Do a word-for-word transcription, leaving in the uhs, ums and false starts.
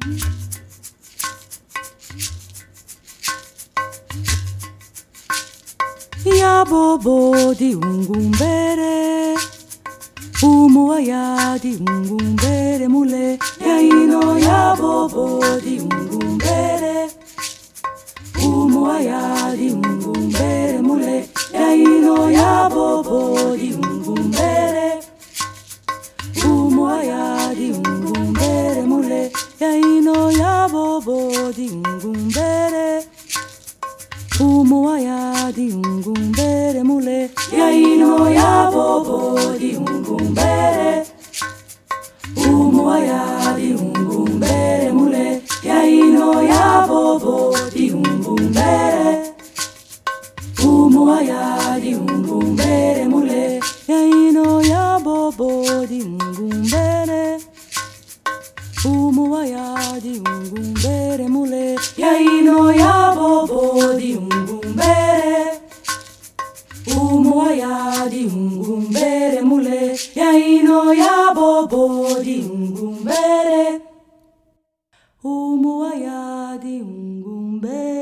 Ya bobo di ungumbere, umo ya di ungumbere mule. Ya ino ya bobo di ungumbere, umo ya di ungumbere mule. Ya ino ya bobo di ungumbere, umo ya di ungumbere mule. Ya ino ya bobo di ungumbere, umo ya di ungumbere mule. Ya ino ya bobo di ungumbere, umo ya di ungumbere mule. Ya ino ya bobo di ungumbere, umo ya di ungumbere mule. Ya ino ya bobo di ungumbere, umo ya di ungumbere mule. Ya ino ya bobo di ungumbere, umo ya di ungumbere mule. Ya ino ya bobo di ungumbere, umo ya di ungumbere.